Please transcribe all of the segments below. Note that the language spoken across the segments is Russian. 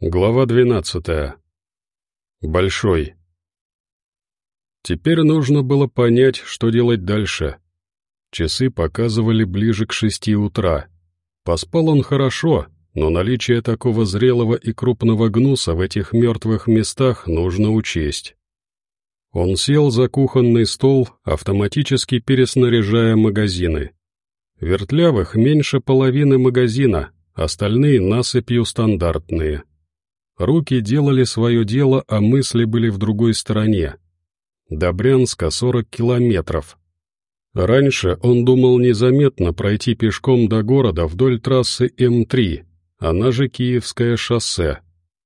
Глава 12. Большой. Теперь нужно было понять, что делать дальше. Часы показывали ближе к 6 утра. Поспал он хорошо, но наличие такого зрелого и крупного гнуса в этих мертвых местах нужно учесть. Он сел за кухонный стол, автоматически переснаряжая магазины. Вертлявых меньше половины магазина, остальные насыпью стандартные. Руки делали свое дело, а мысли были в другой стороне. До Брянска 40 километров. Раньше он думал незаметно пройти пешком до города вдоль трассы М3, она же Киевское шоссе.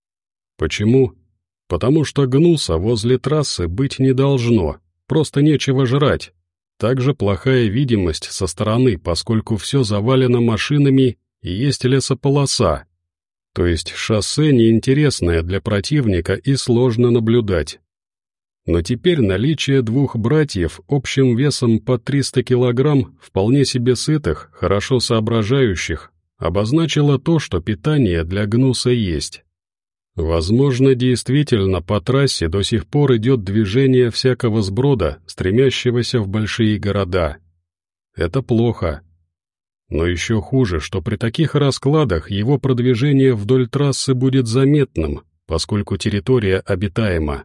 Почему? Потому что гнуса возле трассы быть не должно, просто нечего жрать. Также плохая видимость со стороны, поскольку все завалено машинами и есть лесополоса. То есть шоссе неинтересное для противника и сложно наблюдать. Но теперь наличие двух братьев общим весом по 300 килограмм, вполне себе сытых, хорошо соображающих, обозначило то, что питание для гнуса есть. Возможно, действительно по трассе до сих пор идет движение всякого сброда, стремящегося в большие города. Это плохо. Но еще хуже, что при таких раскладах его продвижение вдоль трассы будет заметным, поскольку территория обитаема.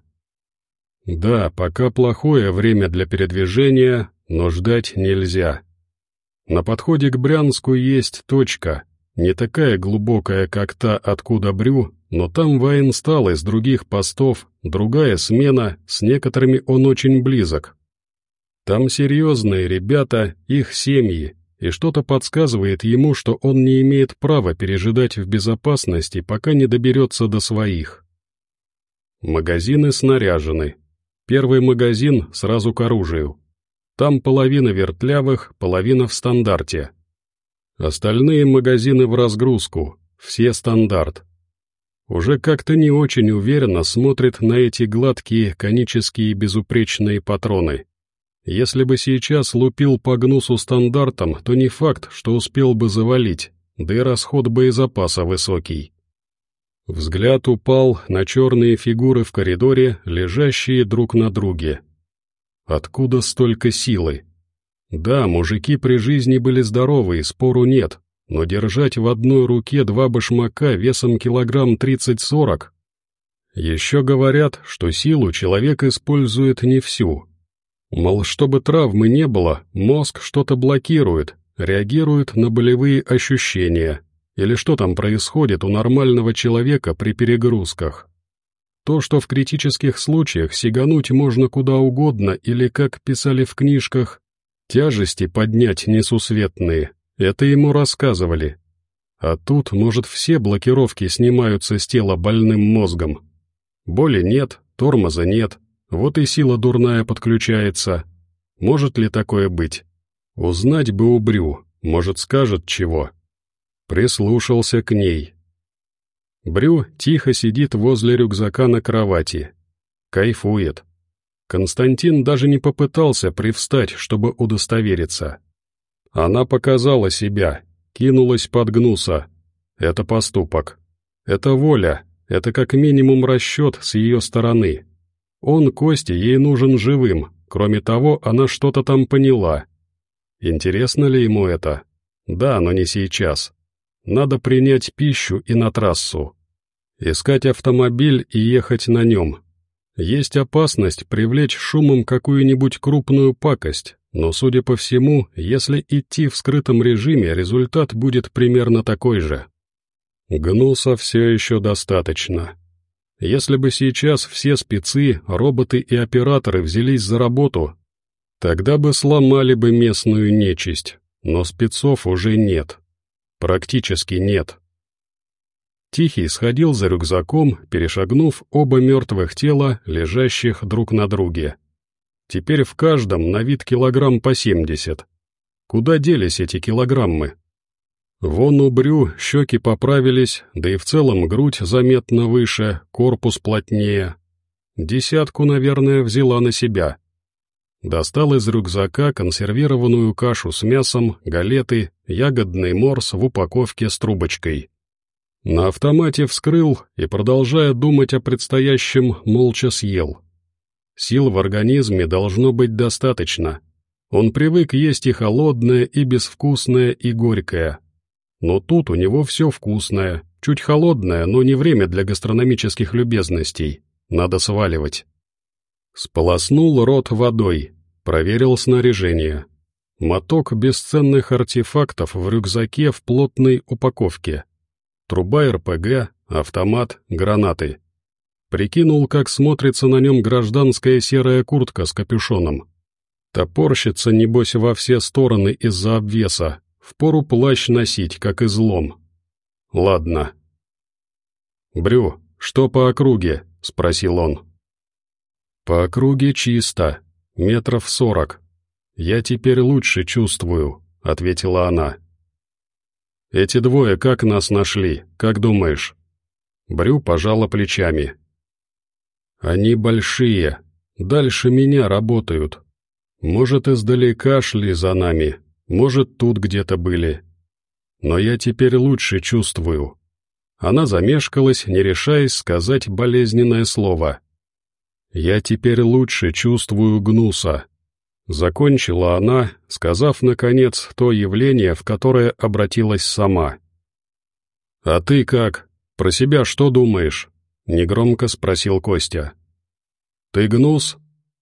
Да, пока плохое время для передвижения, но ждать нельзя. На подходе к Брянску есть точка, не такая глубокая, как та, откуда Брю, но там военстал из других постов, другая смена, с некоторыми он очень близок. Там серьезные ребята, их семьи, и что-то подсказывает ему, что он не имеет права пережидать в безопасности, пока не доберется до своих. Магазины снаряжены. Первый магазин сразу к оружию. Там половина вертлявых, половина в стандарте. Остальные магазины в разгрузку, все стандарт. Уже как-то не очень уверенно смотрит на эти гладкие, конические, безупречные патроны. Если бы сейчас лупил по гнусу стандартом, то не факт, что успел бы завалить, да и расход боезапаса высокий. Взгляд упал на черные фигуры в коридоре, лежащие друг на друге. Откуда столько силы? Да, мужики при жизни были здоровые, спору нет, но держать в одной руке два башмака весом килограмм 30-40. Еще говорят, что силу человек использует не всю. Мол, чтобы травмы не было, мозг что-то блокирует, реагирует на болевые ощущения, или что там происходит у нормального человека при перегрузках. То, что в критических случаях сигануть можно куда угодно или, как писали в книжках, тяжести поднять несусветные, это ему рассказывали. А тут, может, все блокировки снимаются с тела больным мозгом. Боли нет, тормоза нет. Вот и сила дурная подключается. Может ли такое быть? Узнать бы у Брю, может, скажет чего. Прислушался к ней. Брю тихо сидит возле рюкзака на кровати. Кайфует. Константин даже не попытался привстать, чтобы удостовериться. Она показала себя, кинулась под гнуса. Это поступок. Это воля, это как минимум расчет с ее стороны. Он, Костя, ей нужен живым, кроме того, она что-то там поняла. Интересно ли ему это? Да, но не сейчас. Надо принять пищу и на трассу. Искать автомобиль и ехать на нем. Есть опасность привлечь шумом какую-нибудь крупную пакость, но, судя по всему, если идти в скрытом режиме, результат будет примерно такой же. Гнуса все еще достаточно. Если бы сейчас все спецы, роботы и операторы взялись за работу, тогда бы сломали бы местную нечисть, но спецов уже нет. Практически нет. Тихий сходил за рюкзаком, перешагнув оба мертвых тела, лежащих друг на друге. Теперь в каждом на вид килограмм по 70. Куда делись эти килограммы? Вон у Брю щеки поправились, да и в целом грудь заметно выше, корпус плотнее. 10, наверное, взяла на себя. Достал из рюкзака консервированную кашу с мясом, галеты, ягодный морс в упаковке с трубочкой. На автомате вскрыл и, продолжая думать о предстоящем, молча съел. Сил в организме должно быть достаточно. Он привык есть и холодное, и безвкусное, и горькое. Но тут у него все вкусное, чуть холодное, но не время для гастрономических любезностей. Надо сваливать. Сполоснул рот водой, проверил снаряжение. Моток бесценных артефактов в рюкзаке в плотной упаковке. Труба РПГ, автомат, гранаты. Прикинул, как смотрится на нем гражданская серая куртка с капюшоном. Топорщится, небось, во все стороны из-за обвеса. Впору плащ носить, как излом. Ладно. «Брю, что по округе?» — спросил он. «По округе чисто, 40 метров. Я теперь лучше чувствую», — ответила она. «Эти двое как нас нашли, как думаешь?» Брю пожала плечами. «Они большие, дальше меня работают. Может, издалека шли за нами, может, тут где-то были. Но я теперь лучше чувствую». Она замешкалась, не решаясь сказать болезненное слово. «Я теперь лучше чувствую гнуса», — закончила она, сказав, наконец, то явление, в которое обратилась сама. «А ты как? Про себя что думаешь?» — негромко спросил Костя. «Ты гнус?»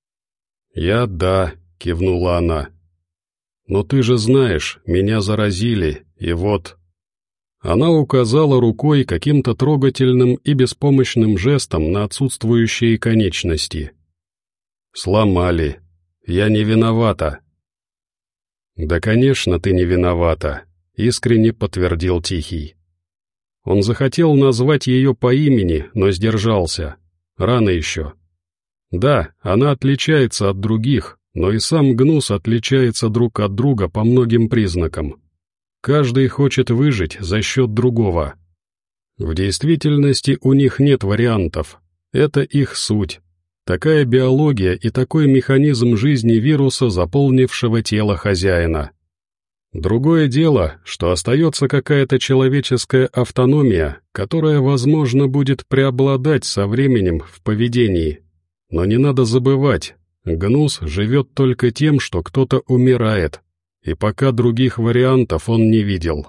«Да», — кивнула она. «Но ты же знаешь, меня заразили, и вот...» Она указала рукой каким-то трогательным и беспомощным жестом на отсутствующие конечности. «Сломали. Я не виновата». «Да, конечно, ты не виновата», — искренне подтвердил Тихий. Он захотел назвать ее по имени, но сдержался. Рано еще. Да, она отличается от других, но и сам гнус отличается друг от друга по многим признакам. Каждый хочет выжить за счет другого. В действительности у них нет вариантов. Это их суть. Такая биология и такой механизм жизни вируса, заполнившего тело хозяина. Другое дело, что остается какая-то человеческая автономия, которая, возможно, будет преобладать со временем в поведении. Но не надо забывать, гнус живет только тем, что кто-то умирает. И пока других вариантов он не видел.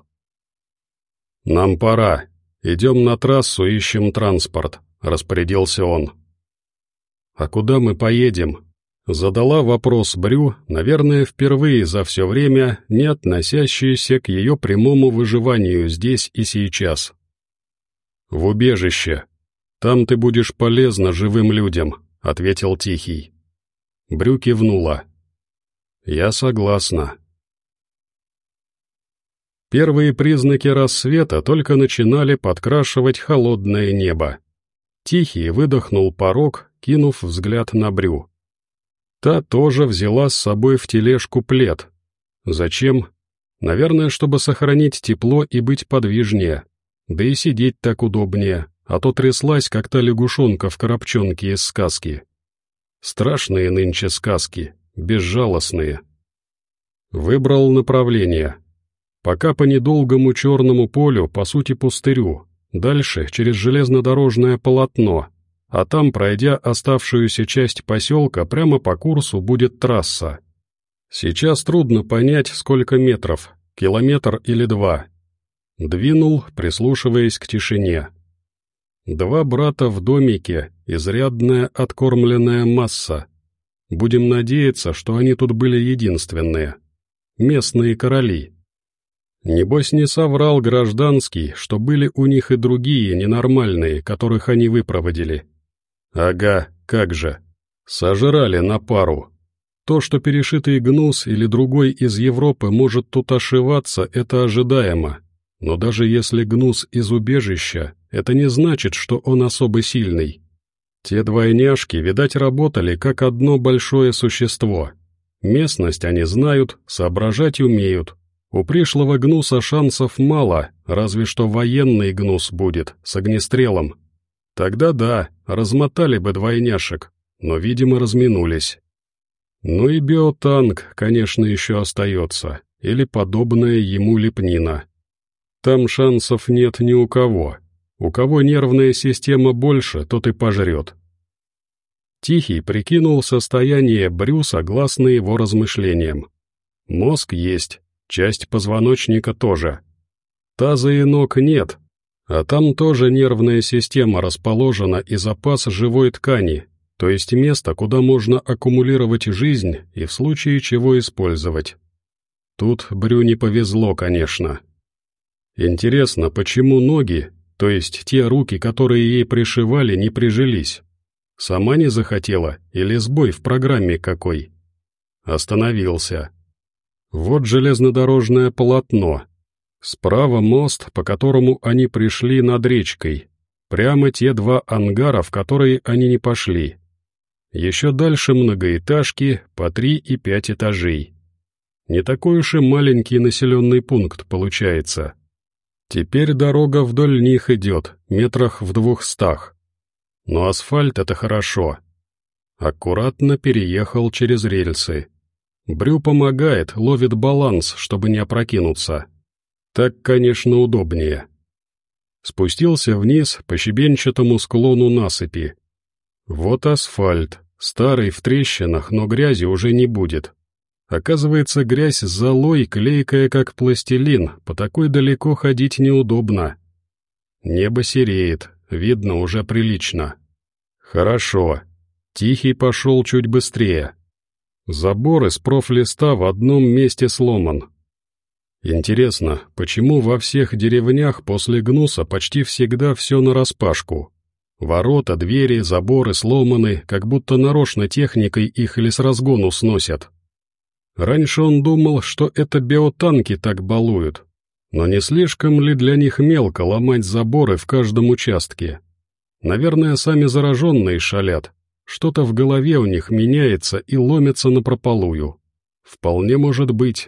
«Нам пора. Идем на трассу, ищем транспорт», — распорядился он. «А куда мы поедем?» — задала вопрос Брю, наверное, впервые за все время, не относящийся к ее прямому выживанию здесь и сейчас. «В убежище. Там ты будешь полезна живым людям», — ответил Тихий. Брю кивнула. «Я согласна». Первые признаки рассвета только начинали подкрашивать холодное небо. Тихий выдохнул порог, кинув взгляд на Брю. Та тоже взяла с собой в тележку плед. Зачем? Наверное, чтобы сохранить тепло и быть подвижнее. Да и сидеть так удобнее, а то тряслась, как та лягушонка в коробчонке из сказки. Страшные нынче сказки, безжалостные. Выбрал направление. Пока по недолгому черному полю, по сути пустырю, дальше через железнодорожное полотно, а там, пройдя оставшуюся часть поселка, прямо по курсу будет трасса. Сейчас трудно понять, сколько метров, километр или 2. Двинул, прислушиваясь к тишине. 2 брата в домике, изрядная откормленная масса. Будем надеяться, что они тут были единственные. Местные короли. Небось не соврал гражданский, что были у них и другие ненормальные, которых они выпроводили. Ага, как же. Сожрали на пару. То, что перешитый гнус или другой из Европы может тут ошиваться, это ожидаемо. Но даже если гнус из убежища, это не значит, что он особо сильный. Те двойняшки, видать, работали как одно большое существо. Местность они знают, соображать умеют. У пришлого гнуса шансов мало, разве что военный гнус будет, с огнестрелом. Тогда да, размотали бы двойняшек, но, видимо, разминулись. Ну и биотанк, конечно, еще остается, или подобная ему лепнина. Там шансов нет ни у кого. У кого нервная система больше, тот и пожрет. Тихий прикинул состояние Брю согласно его размышлениям. Мозг есть, часть позвоночника тоже. Таза и ног нет, а там тоже нервная система расположена и запас живой ткани, то есть место, куда можно аккумулировать жизнь и в случае чего использовать. Тут Брю не повезло, конечно. Интересно, почему ноги, то есть те руки, которые ей пришивали, не прижились? Сама не захотела или сбой в программе какой? Остановился. Вот железнодорожное полотно. Справа мост, по которому они пришли над речкой. Прямо те два ангара, в которые они не пошли. Еще дальше многоэтажки по 3 и 5 этажей. Не такой уж и маленький населенный пункт получается. Теперь дорога вдоль них идет, метрах в 200. Но асфальт — это хорошо. Аккуратно переехал через рельсы. Брю помогает, ловит баланс, чтобы не опрокинуться. Так, конечно, удобнее. Спустился вниз по щебенчатому склону насыпи. Вот асфальт, старый в трещинах, но грязи уже не будет. Оказывается, грязь с золой, клейкая как пластилин, по такой далеко ходить неудобно. Небо сереет, видно уже прилично. Хорошо. Тихий пошел чуть быстрее. Забор из профлиста в одном месте сломан. Интересно, почему во всех деревнях после гнуса почти всегда все нараспашку? Ворота, двери, заборы сломаны, как будто нарочно техникой их или с разгону сносят. Раньше он думал, что это биотанки так балуют, но не слишком ли для них мелко ломать заборы в каждом участке? Наверное, сами зараженные шалят, что-то в голове у них меняется и ломится напропалую. Вполне может быть.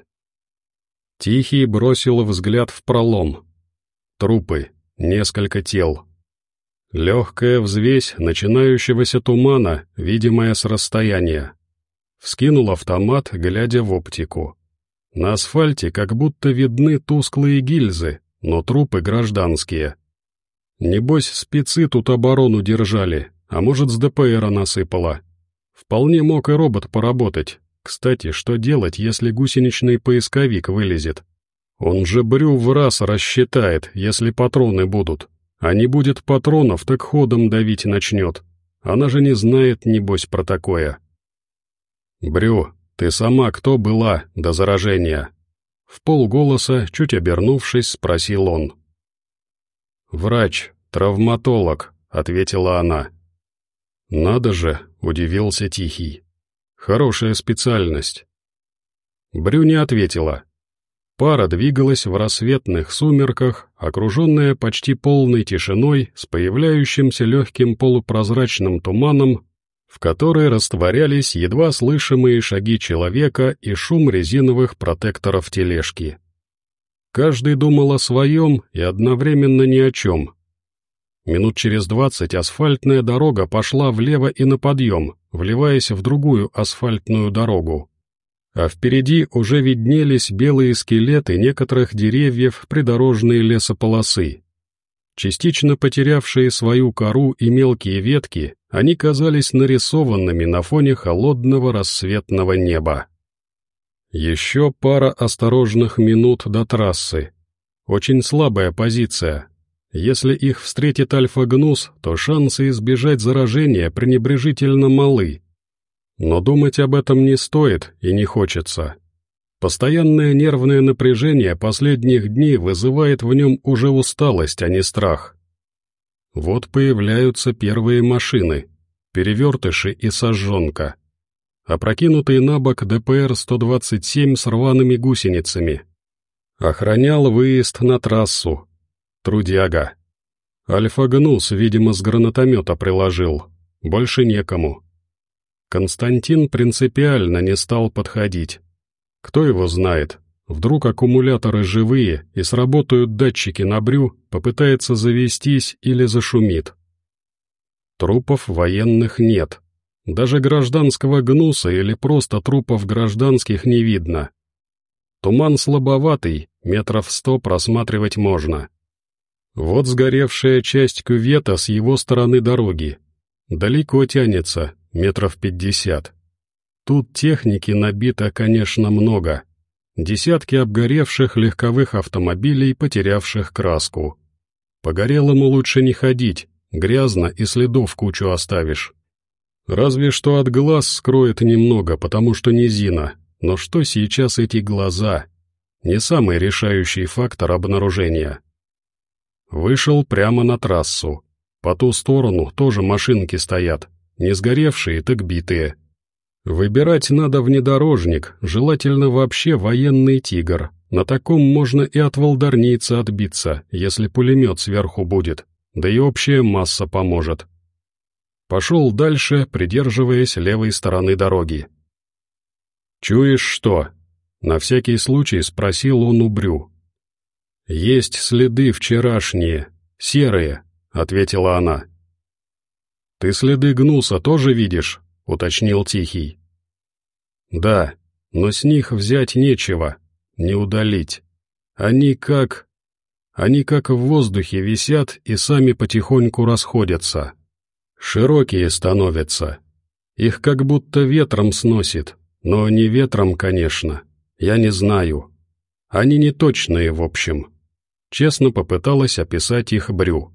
Тихий бросил взгляд в пролом. Трупы, несколько тел. Легкая взвесь начинающегося тумана, видимая с расстояния. Вскинул автомат, глядя в оптику. На асфальте как будто видны тусклые гильзы, но трупы гражданские. Небось, спецы тут оборону держали, а может, с ДПРа насыпало. Вполне мог и робот поработать. Кстати, что делать, если гусеничный поисковик вылезет? Он же Брю в раз рассчитает, если патроны будут. А не будет патронов, так ходом давить начнет. Она же не знает, небось, про такое. «Брю, ты сама кто была до заражения?» Вполголоса, чуть обернувшись, спросил он. «Врач, травматолог», — ответила она. «Надо же», — удивился Тихий. «Хорошая специальность». Брю не ответила. Пара двигалась в рассветных сумерках, окруженная почти полной тишиной, с появляющимся легким полупрозрачным туманом, в которой растворялись едва слышимые шаги человека и шум резиновых протекторов тележки. Каждый думал о своем и одновременно ни о чем. Минут через 20 асфальтная дорога пошла влево и на подъем, вливаясь в другую асфальтную дорогу. А впереди уже виднелись белые скелеты некоторых деревьев придорожной лесополосы. Частично потерявшие свою кору и мелкие ветки, они казались нарисованными на фоне холодного рассветного неба. Еще пара осторожных минут до трассы. Очень слабая позиция. Если их встретит альфа-гнус, то шансы избежать заражения пренебрежительно малы. Но думать об этом не стоит и не хочется. Постоянное нервное напряжение последних дней вызывает в нем уже усталость, а не страх. Вот появляются первые машины, перевертыши и сожженка. Опрокинутый на бок ДПР-127 с рваными гусеницами. Охранял выезд на трассу. Трудяга. Альфа-гнус, видимо, с гранатомета приложил. Больше некому. Константин принципиально не стал подходить. Кто его знает, вдруг аккумуляторы живые и сработают датчики на Брю, попытается завестись или зашумит. Трупов военных нет. Даже гражданского гнуса или просто трупов гражданских не видно. Туман слабоватый, метров 100 просматривать можно. Вот сгоревшая часть кювета с его стороны дороги. Далеко тянется, метров 50. Тут техники набито, конечно, много. Десятки обгоревших легковых автомобилей, потерявших краску. По горелому лучше не ходить, грязно и следов кучу оставишь. Разве что от глаз скроет немного, потому что низина. Но что сейчас эти глаза? Не самый решающий фактор обнаружения. Вышел прямо на трассу. По ту сторону тоже машинки стоят, не сгоревшие, так битые. Выбирать надо внедорожник, желательно вообще военный «Тигр». На таком можно и от волдарнийца отбиться, если пулемет сверху будет, да и общая масса поможет. Пошел дальше, придерживаясь левой стороны дороги. «Чуешь что?» — на всякий случай спросил он у Брю. «Есть следы вчерашние, серые», — ответила она. «Ты следы гнуса тоже видишь?» — уточнил Тихий. «Да, но с них взять нечего, не удалить. Они как в воздухе висят и сами потихоньку расходятся. Широкие становятся. Их как будто ветром сносит, но не ветром, конечно. Я не знаю. Они не точные, в общем». Честно попыталась описать их Брю.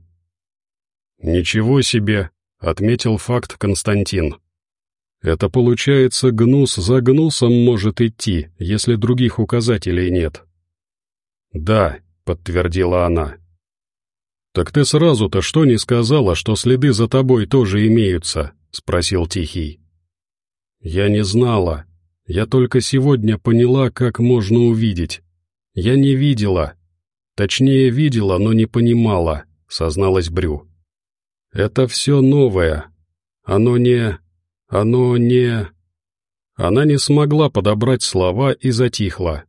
«Ничего себе», — отметил факт Константин. «Это получается, гнус за гнусом может идти, если других указателей нет». «Да», — подтвердила она. «Так ты сразу-то что не сказала, что следы за тобой тоже имеются?» — спросил Тихий. «Я не знала. Я только сегодня поняла, как можно увидеть. Я не видела. Точнее, видела, но не понимала», — созналась Брю. «Это все новое. Оно не... Она не смогла подобрать слова и затихла.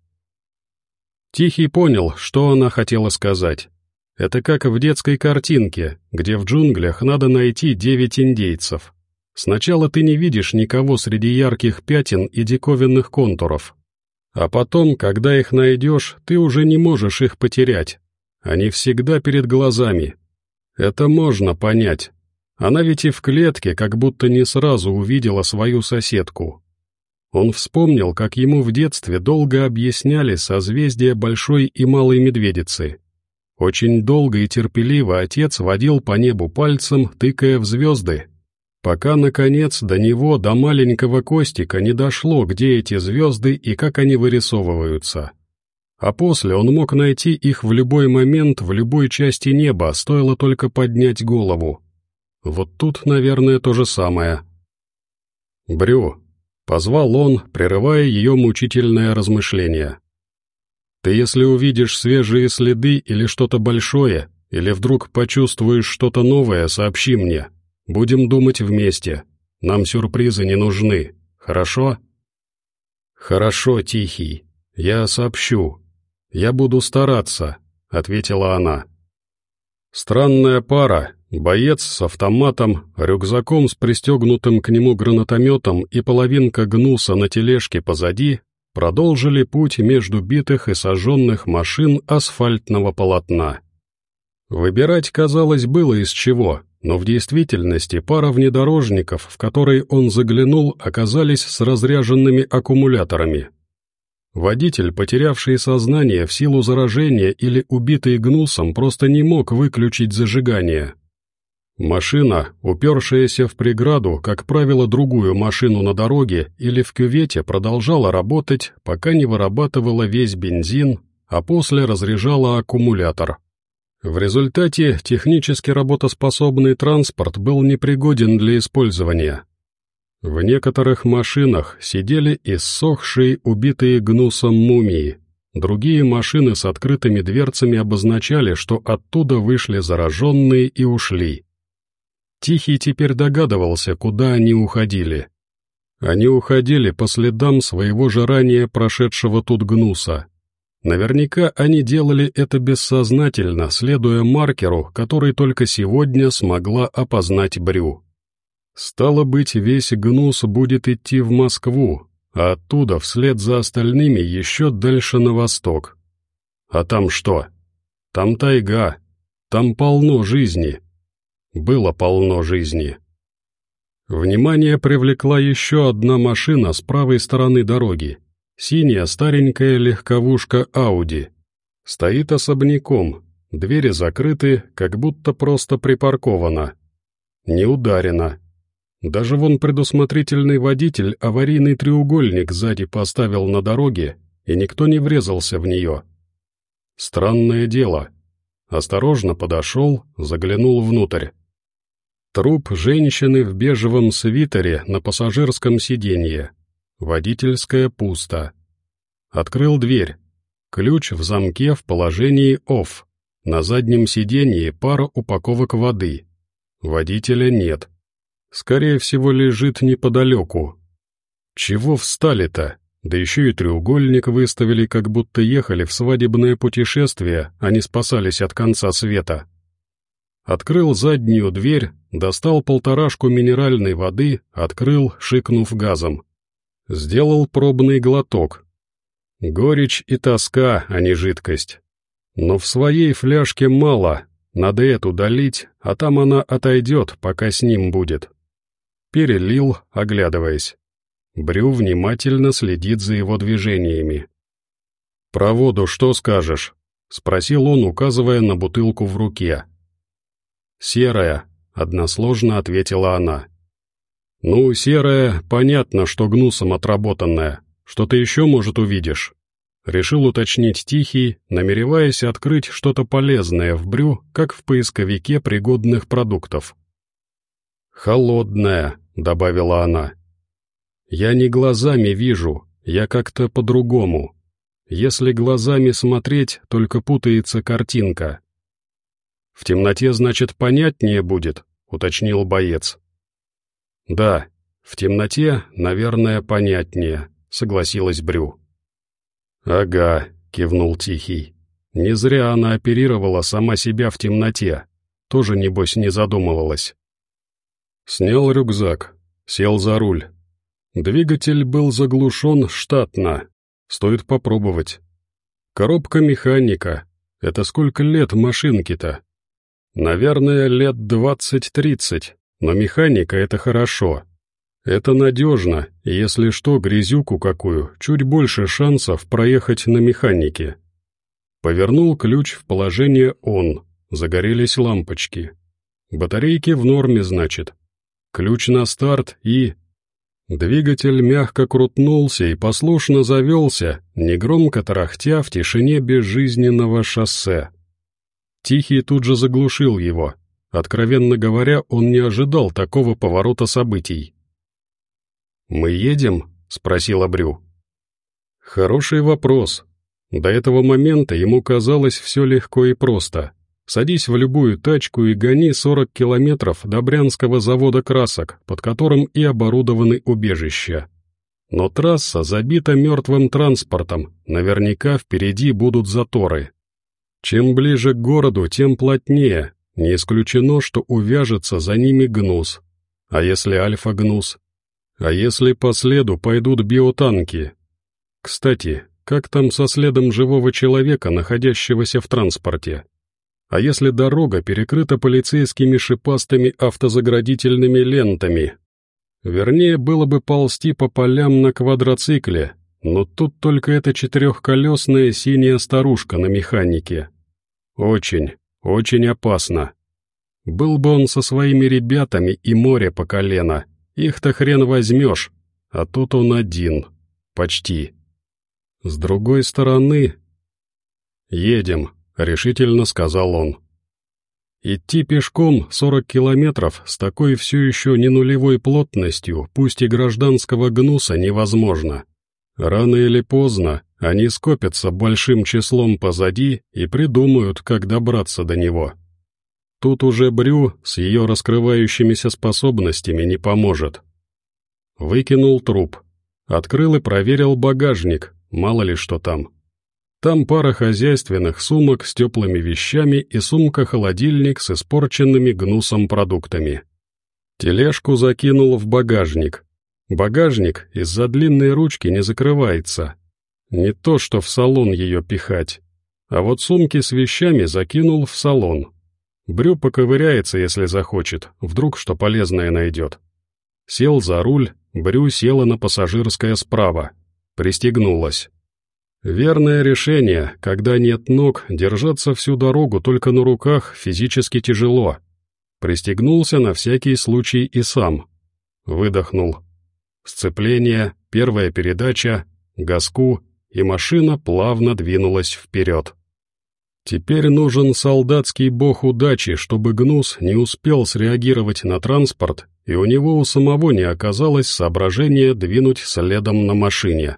Тихий понял, что она хотела сказать. Это как в детской картинке, где в джунглях надо найти 9 индейцев. Сначала ты не видишь никого среди ярких пятен и диковинных контуров. А потом, когда их найдешь, ты уже не можешь их потерять. Они всегда перед глазами. Это можно понять. Она ведь и в клетке как будто не сразу увидела свою соседку. Он вспомнил, как ему в детстве долго объясняли созвездия Большой и Малой Медведицы. Очень долго и терпеливо отец водил по небу пальцем, тыкая в звезды, пока, наконец, до него, до маленького Костика, не дошло, где эти звезды и как они вырисовываются. А после он мог найти их в любой момент, в любой части неба, стоило только поднять голову. Вот тут, наверное, то же самое. «Брю», — позвал он, прерывая ее мучительное размышление. «Ты, если увидишь свежие следы или что-то большое, или вдруг почувствуешь что-то новое, сообщи мне. Будем думать вместе. Нам сюрпризы не нужны. Хорошо?» «Хорошо, Тихий. Я сообщу. Я буду стараться», — ответила она. Странная пара, боец с автоматом, рюкзаком с пристегнутым к нему гранатометом и половинка гнуса на тележке позади, продолжили путь между битых и сожженных машин асфальтного полотна. Выбирать, казалось, было из чего, но в действительности пара внедорожников, в которые он заглянул, оказались с разряженными аккумуляторами. Водитель, потерявший сознание в силу заражения или убитый гнусом, просто не мог выключить зажигание. Машина, упершаяся в преграду, как правило, другую машину на дороге или в кювете, продолжала работать, пока не вырабатывала весь бензин, а после разряжала аккумулятор. В результате технически работоспособный транспорт был непригоден для использования. В некоторых машинах сидели иссохшие, убитые гнусом мумии. Другие машины с открытыми дверцами обозначали, что оттуда вышли зараженные и ушли. Тихий теперь догадывался, куда они уходили. Они уходили по следам своего же ранее прошедшего тут гнуса. Наверняка они делали это бессознательно, следуя маркеру, который только сегодня смогла опознать Брю. Стало быть, весь гнус будет идти в Москву, а оттуда вслед за остальными еще дальше на восток. А там что? Там тайга, там полно жизни. Было полно жизни. Внимание привлекла еще одна машина с правой стороны дороги. Синяя старенькая легковушка «Ауди». Стоит особняком, двери закрыты, как будто просто припаркована. Не ударена. Даже вон предусмотрительный водитель аварийный треугольник сзади поставил на дороге, и никто не врезался в нее. Странное дело. Осторожно подошел, заглянул внутрь. Труп женщины в бежевом свитере на пассажирском сиденье. Водительская пусто. Открыл дверь. Ключ в замке в положении «off». На заднем сиденье пара упаковок воды. Водителя нет. Скорее всего, лежит неподалеку. Чего встали-то? Да еще и треугольник выставили, как будто ехали в свадебное путешествие, а не спасались от конца света. Открыл заднюю дверь, достал полторашку минеральной воды, открыл, шикнув газом. Сделал пробный глоток. Горечь и тоска, а не жидкость. Но в своей фляжке мало, надо эту долить, а там она отойдет, пока с ним будет. Перелил, оглядываясь. Брю внимательно следит за его движениями. «Про воду что скажешь?» — спросил он, указывая на бутылку в руке. «Серая», — односложно ответила она. «Ну, серая, понятно, что гнусом отработанная. Что-то еще, может, увидишь?» Решил уточнить Тихий, намереваясь открыть что-то полезное в брю, как в поисковике пригодных продуктов. «Холодная», — добавила она. «Я не глазами вижу, я как-то по-другому. Если глазами смотреть, только путается картинка». «В темноте, значит, понятнее будет», — уточнил боец. «Да, в темноте, наверное, понятнее», — согласилась Брю. «Ага», — кивнул Тихий. «Не зря она оперировала сама себя в темноте. Тоже, небось, не задумывалась». Снял рюкзак, сел за руль. Двигатель был заглушен штатно. Стоит попробовать. Коробка механика. Это сколько лет машинке-то? Наверное, лет 20-30, но механика — это хорошо. Это надежно, и если что, грязюку какую, чуть больше шансов проехать на механике. Повернул ключ в положение «on», загорелись лампочки. Батарейки в норме, значит. Ключ на старт и... Двигатель мягко крутнулся и послушно завелся, негромко тарахтя в тишине безжизненного шоссе. Тихий тут же заглушил его. Откровенно говоря, он не ожидал такого поворота событий. «Мы едем?» — спросила Брю. Хороший вопрос. До этого момента ему казалось все легко и просто. Садись в любую тачку и гони 40 километров до Брянского завода красок, под которым и оборудованы убежища. Но трасса забита мертвым транспортом, наверняка впереди будут заторы. Чем ближе к городу, тем плотнее, не исключено, что увяжется за ними гнус. А если альфа-гнус? А если по следу пойдут биотанки? Кстати, как там со следом живого человека, находящегося в транспорте? А если дорога перекрыта полицейскими шипастыми автозаградительными лентами? Вернее, было бы ползти по полям на квадроцикле, но тут только эта четырехколесная синяя старушка на механике. Очень, очень опасно. Был бы он со своими ребятами и море по колено, их-то хрен возьмешь, а тут он один, почти. С другой стороны... «Едем», — решительно сказал он. Идти пешком 40 километров с такой все еще не нулевой плотностью, пусть и гражданского гнуса, невозможно. Рано или поздно они скопятся большим числом позади и придумают, как добраться до него. Тут уже Брю с ее раскрывающимися способностями не поможет. Выкинул труп, открыл и проверил багажник, мало ли что там. Там пара хозяйственных сумок с теплыми вещами и сумка-холодильник с испорченными гнусом продуктами. Тележку закинул в багажник. Багажник из-за длинной ручки не закрывается. Не то, что в салон ее пихать. А вот сумки с вещами закинул в салон. Брю поковыряется, если захочет, вдруг что полезное найдет. Сел за руль, Брю села на пассажирское справа. Пристегнулась. Верное решение, когда нет ног, держаться всю дорогу только на руках физически тяжело. Пристегнулся на всякий случай и сам. Выдохнул. Сцепление, первая передача, газку, и машина плавно двинулась вперед. Теперь нужен солдатский бог удачи, чтобы Гнус не успел среагировать на транспорт, и у него у самого не оказалось соображения двинуть следом на машине.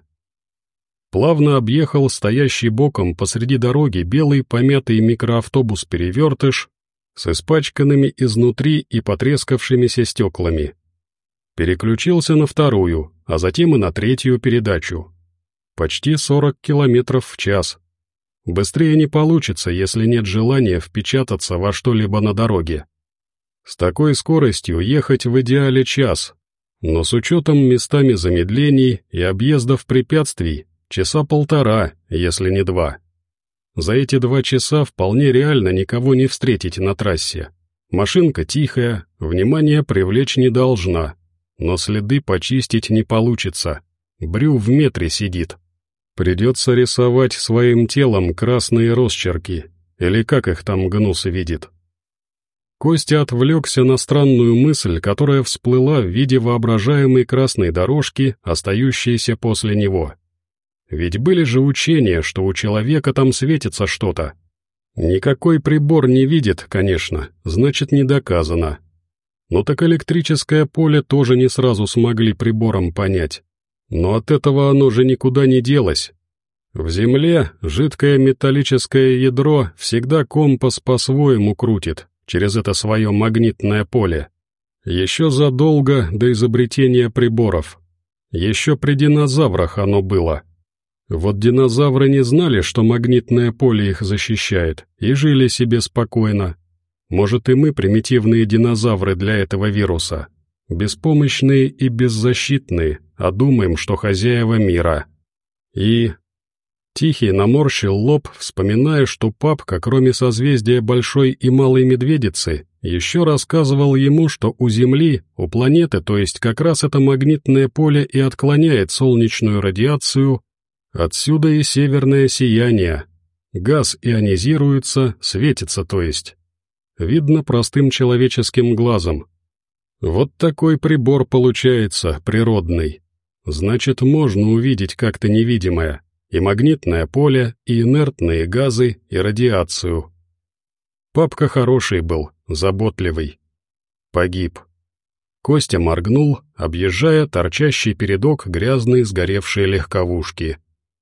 Плавно объехал стоящий боком посреди дороги белый помятый микроавтобус-перевертыш с испачканными изнутри и потрескавшимися стеклами. Переключился на вторую, а затем и на третью передачу. Почти 40 километров в час. Быстрее не получится, если нет желания впечататься во что-либо на дороге. С такой скоростью ехать в идеале час, но с учетом местами замедлений и объездов препятствий часа полтора, если не 2. За эти 2 часа вполне реально никого не встретить на трассе. Машинка тихая, внимание привлечь не должна, но следы почистить не получится. Брю в метре сидит. Придется рисовать своим телом красные росчерки, или как их там Гнус видит. Костя отвлекся на странную мысль, которая всплыла в виде воображаемой красной дорожки, остающейся после него. Ведь были же учения, что у человека там светится что-то. Никакой прибор не видит, конечно, значит, не доказано. Но так электрическое поле тоже не сразу смогли прибором понять. Но от этого оно же никуда не делось. В Земле жидкое металлическое ядро всегда компас по-своему крутит через это свое магнитное поле. Еще задолго до изобретения приборов. Еще при динозаврах оно было. Вот динозавры не знали, что магнитное поле их защищает, и жили себе спокойно. Может, и мы примитивные динозавры для этого вируса. Беспомощные и беззащитные, а думаем, что хозяева мира. И... Тихий наморщил лоб, вспоминая, что папка, кроме созвездия Большой и Малой Медведицы, еще рассказывал ему, что у Земли, у планеты, то есть как раз это магнитное поле и отклоняет солнечную радиацию, отсюда и северное сияние. Газ ионизируется, светится, то есть. Видно простым человеческим глазом. Вот такой прибор получается, природный. Значит, можно увидеть как-то невидимое. И магнитное поле, и инертные газы, и радиацию. Папка хороший был, заботливый. Погиб. Костя моргнул, объезжая торчащий передок грязной сгоревшей легковушки.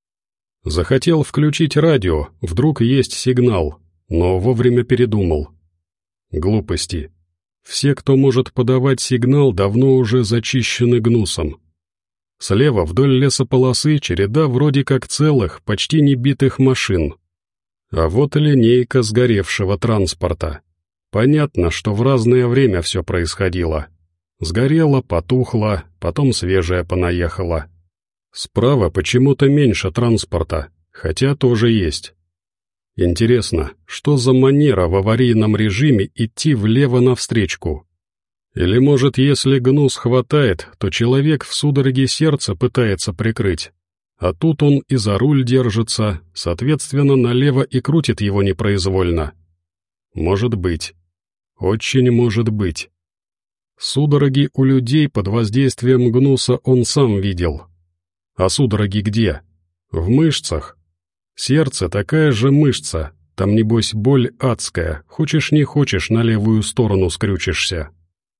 Захотел включить радио, вдруг есть сигнал, но вовремя передумал. Глупости. Все, кто может подавать сигнал, давно уже зачищены Гнусом. Слева вдоль лесополосы череда вроде как целых, почти не битых машин. А вот и линейка сгоревшего транспорта. Понятно, что в разное время все происходило. Сгорело, потухло, потом свежее понаехало. Справа почему-то меньше транспорта, хотя тоже есть. Интересно, что за манера в аварийном режиме идти влево навстречку? Или, может, если Гнус хватает, то человек в судороге сердца пытается прикрыть, а тут он и за руль держится, соответственно, налево и крутит его непроизвольно. Может быть. Очень может быть. Судороги у людей под воздействием Гнуса он сам видел. А судороги где? В мышцах. Сердце такая же мышца, там, небось, боль адская, хочешь не хочешь, на левую сторону скрючишься.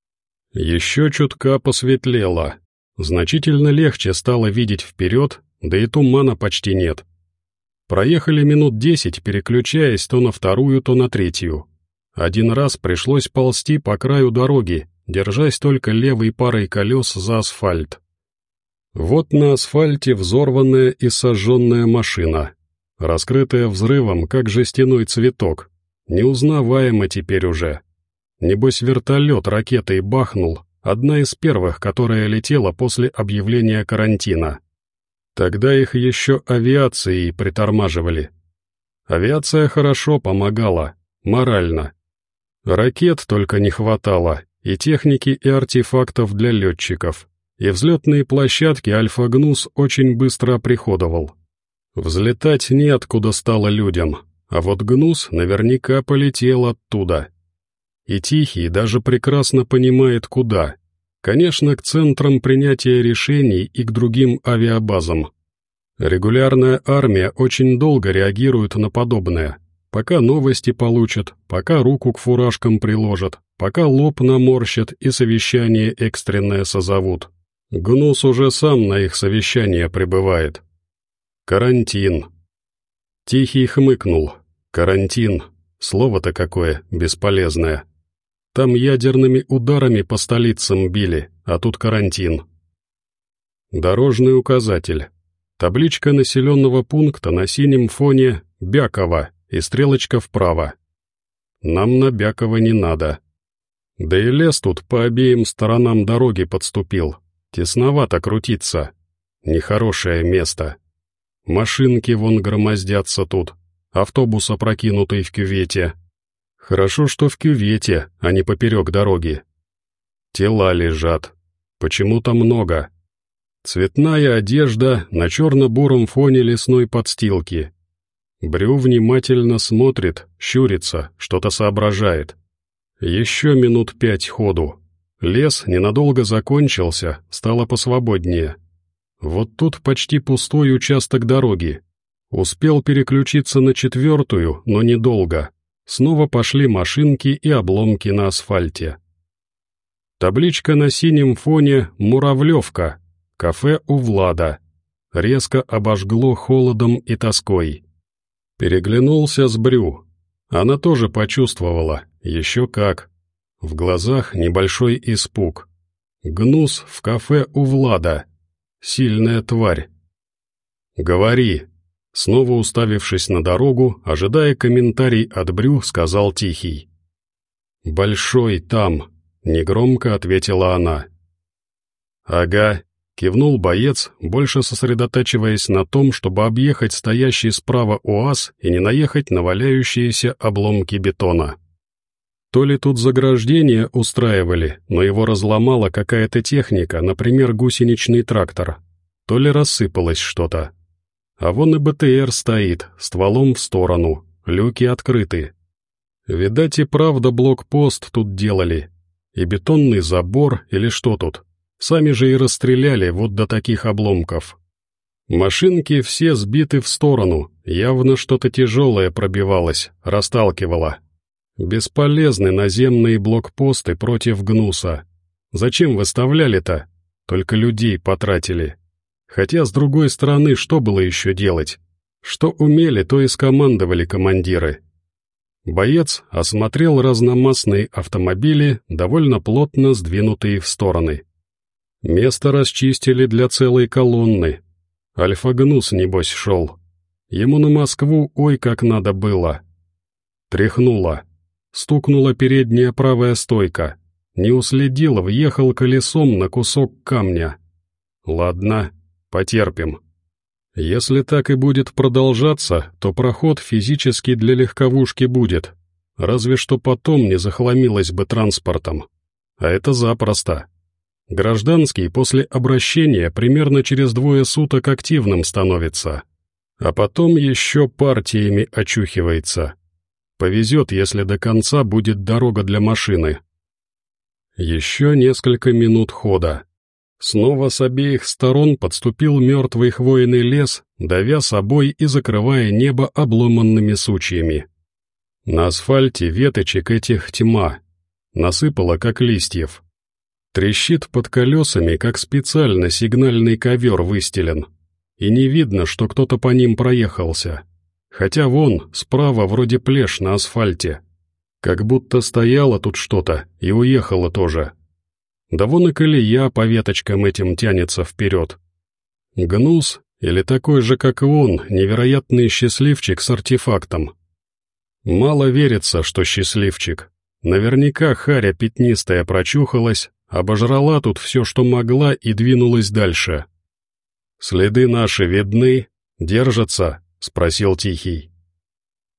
Еще чутка посветлело. Значительно легче стало видеть вперед, да и тумана почти нет. Проехали минут 10, переключаясь то на вторую, то на третью. Один раз пришлось ползти по краю дороги, держась только левой парой колес за асфальт. Вот на асфальте взорванная и сожженная машина, раскрытая взрывом, как жестяной цветок, неузнаваемо теперь уже. Небось, вертолет ракетой бахнул, одна из первых, которая летела после объявления карантина. Тогда их еще авиацией притормаживали. Авиация хорошо помогала, морально. Ракет только не хватало, и техники, и артефактов для летчиков. И взлетные площадки Альфа-Гнус очень быстро оприходовал. Взлетать неоткуда стало людям, а вот Гнус наверняка полетел оттуда. И Тихий даже прекрасно понимает, куда. Конечно, к центрам принятия решений и к другим авиабазам. Регулярная армия очень долго реагирует на подобное. Пока новости получат, пока руку к фуражкам приложат, пока лоб наморщат и совещание экстренное созовут. Гнус уже сам на их совещание прибывает. Карантин. Тихий хмыкнул. Карантин. Слово-то какое бесполезное. Там ядерными ударами по столицам били, а тут карантин. Дорожный указатель. Табличка населенного пункта на синем фоне Бяково и стрелочка вправо. Нам на Бяково не надо. Да и лес тут по обеим сторонам дороги подступил. Тесновато крутиться. Нехорошее место. Машинки вон громоздятся тут. Автобус опрокинутый в кювете. Хорошо, что в кювете, а не поперек дороги. Тела лежат. Почему-то много. Цветная одежда на черно-буром фоне лесной подстилки. Брю внимательно смотрит, щурится, что-то соображает. Еще минут 5 ходу. Лес ненадолго закончился, стало посвободнее. Вот тут почти пустой участок дороги. Успел переключиться на 4-ю, но недолго. Снова пошли машинки и обломки на асфальте. Табличка на синем фоне «Муравлевка», кафе у Влада. Резко обожгло холодом и тоской. Переглянулся с Брю. Она тоже почувствовала, еще как. В глазах небольшой испуг. Гнус в кафе у Влада. Сильная тварь. «Говори», снова уставившись на дорогу, ожидая комментарий от Брю, сказал Тихий. «Большой там», — негромко ответила она. «Ага», — кивнул боец, больше сосредотачиваясь на том, чтобы объехать стоящий справа УАЗ и не наехать на валяющиеся обломки бетона. То ли тут заграждение устраивали, но его разломала какая-то техника, например, гусеничный трактор, то ли рассыпалось что-то. А вон и БТР стоит, стволом в сторону, люки открыты. Видать и правда блокпост тут делали. И бетонный забор или что тут. Сами же и расстреляли вот до таких обломков. Машинки все сбиты в сторону, явно что-то тяжелое пробивалось, расталкивало. Бесполезны наземные блокпосты против Гнуса. Зачем выставляли-то? Только людей потратили. Хотя, с другой стороны, что было еще делать? Что умели, то и скомандовали командиры. Боец осмотрел разномастные автомобили, довольно плотно сдвинутые в стороны. Место расчистили для целой колонны. Альфа-Гнус, небось, шел. Ему на Москву ой как надо было. Тряхнуло. Стукнула передняя правая стойка. Не уследил, въехал колесом на кусок камня. Ладно, потерпим. Если так и будет продолжаться, то проход физически для легковушки будет. Разве что потом не захламилось бы транспортом. А это запросто. Гражданский после обращения примерно через 2 суток активным становится. А потом еще партиями очухивается. Повезет, если до конца будет дорога для машины. Еще несколько минут хода. Снова с обеих сторон подступил мертвый хвойный лес, давя собой и закрывая небо обломанными сучьями. На асфальте веточек этих тьма. Насыпало, как листьев. Трещит под колесами, как специально сигнальный ковер выстелен. И не видно, что кто-то по ним проехался. Хотя вон, справа вроде плешь на асфальте. Как будто стояло тут что-то и уехало тоже. Да вон и колея по веточкам этим тянется вперед. Гнус, или такой же, как и он, невероятный счастливчик с артефактом. Мало верится, что счастливчик. Наверняка харя пятнистая прочухалась, обожрала тут все, что могла, и двинулась дальше. «Следы наши видны? Держатся?» — спросил Тихий.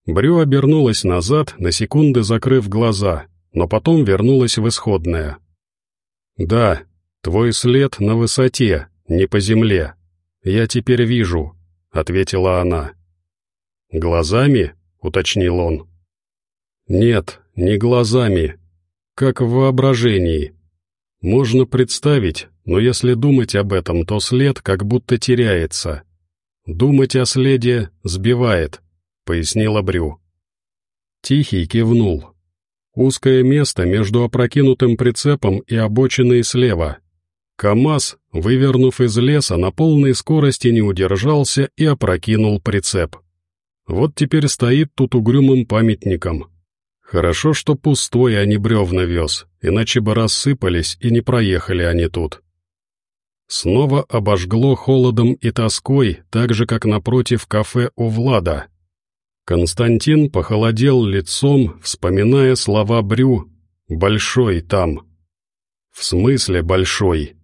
Брю обернулась назад, на секунды закрыв глаза, но потом вернулась в исходное. «Да, твой след на высоте, не по земле. Я теперь вижу», — ответила она. «Глазами?» — уточнил он. «Нет, не глазами. Как в воображении. Можно представить, но если думать об этом, то след как будто теряется. Думать о следе сбивает», — пояснила Брю. Тихий кивнул. Узкое место между опрокинутым прицепом и обочиной слева. КамАЗ, вывернув из леса, на полной скорости не удержался и опрокинул прицеп. Вот теперь стоит тут угрюмым памятником. Хорошо, что пустой, а не бревна вез, иначе бы рассыпались и не проехали они тут. Снова обожгло холодом и тоской, так же, как напротив кафе у Влада. Константин похолодел лицом, вспоминая слова Брю «большой там». В смысле большой?